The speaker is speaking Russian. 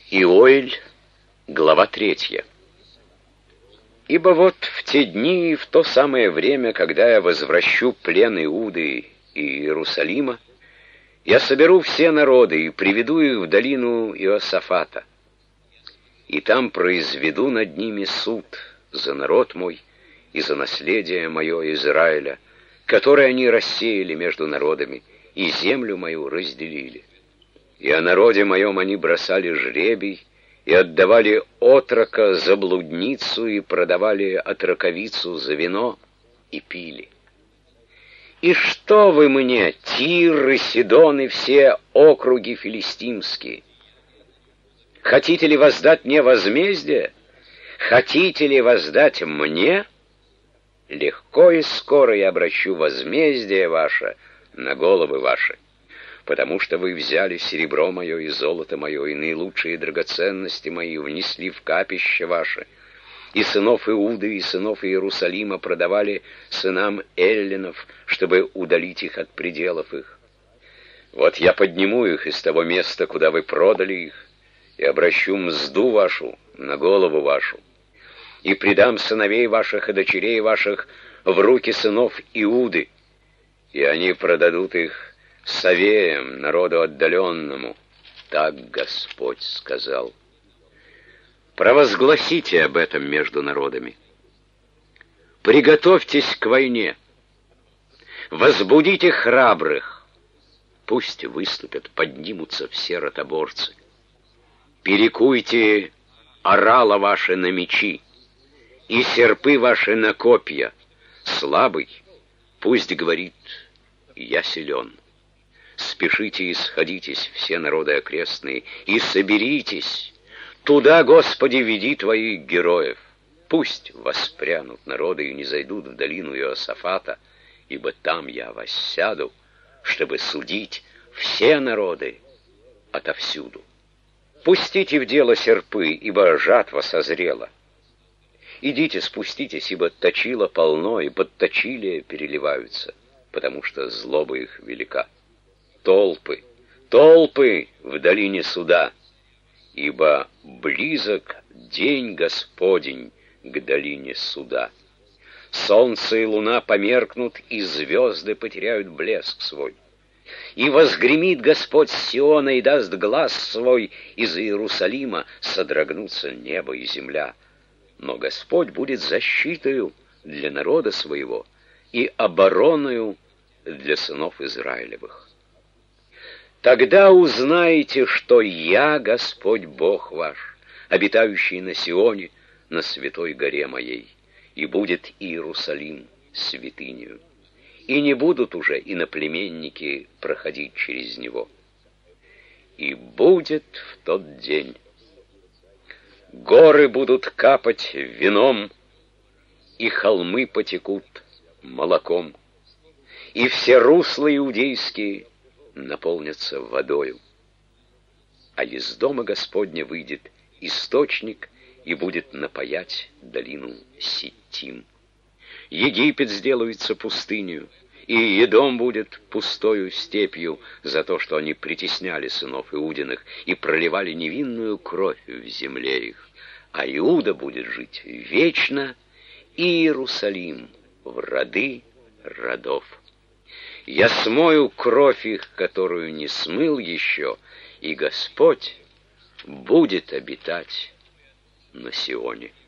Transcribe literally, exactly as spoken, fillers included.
Иоэль, глава третья. «Ибо вот в те дни и в то самое время, когда я возвращу плен Иуды и Иерусалима, я соберу все народы и приведу их в долину Иосафата, и там произведу над ними суд за народ мой и за наследие мое Израиля, которое они рассеяли между народами, и землю мою разделили. И о народе моем они бросали жребий, и отдавали отрока за блудницу, и продавали отроковицу за вино, и пили. И что вы мне, Тир и Сидон и все округи филистимские? Хотите ли воздать мне возмездие? Хотите ли воздать мне? Легко и скоро я обращу возмездие ваше на головы ваши, потому что вы взяли серебро мое и золото мое, и наилучшие драгоценности мои внесли в капище ваше, и сынов Иуды и сынов Иерусалима продавали сынам эллинов, чтобы удалить их от пределов их. Вот я подниму их из того места, куда вы продали их, и обращу мзду вашу на голову вашу, и предам сыновей ваших и дочерей ваших в руки сынов Иуды, и они продадут их совеям, народу отдаленному. Так Господь сказал. Провозгласите об этом между народами. Приготовьтесь к войне. Возбудите храбрых. Пусть выступят, поднимутся все ротоборцы. Перекуйте орала ваши на мечи и серпы ваши на копья. Слабый пусть говорит: я силен. Спешите и сходитесь, все народы окрестные, и соберитесь. Туда, Господи, веди твоих героев. Пусть воспрянут народы и не зайдут в долину Иосафата, ибо там я воссяду, чтобы судить все народы отовсюду. Пустите в дело серпы, ибо жатва созрела. Идите, спуститесь, ибо точила полно, и подточилия переливаются, потому что злоба их велика. Толпы, толпы в долине суда, ибо близок день Господень к долине суда. Солнце и луна померкнут, и звезды потеряют блеск свой. И возгремит Господь с Сиона и даст глас свой, из Иерусалима содрогнутся небо и земля. Но Господь будет защитою для народа своего и обороною для сынов Израилевых. Тогда узнаете, что я Господь Бог ваш, обитающий на Сионе, на святой горе моей, и будет Иерусалим святынею, и не будут уже иноплеменники проходить через него. И будет в тот день: горы будут капать вином, и холмы потекут молоком, и все русла иудейские наполнятся водою. А из дома Господня выйдет источник и будет напоять долину Ситтим. Египет сделается пустынью, и Едом будет пустою степью за то, что они притесняли сынов Иудиных и проливали невинную кровь в земле их. А Иуда будет жить вечно, и Иерусалим в роды родов. Я смою кровь их, которую не смыл еще, и Господь будет обитать на Сионе.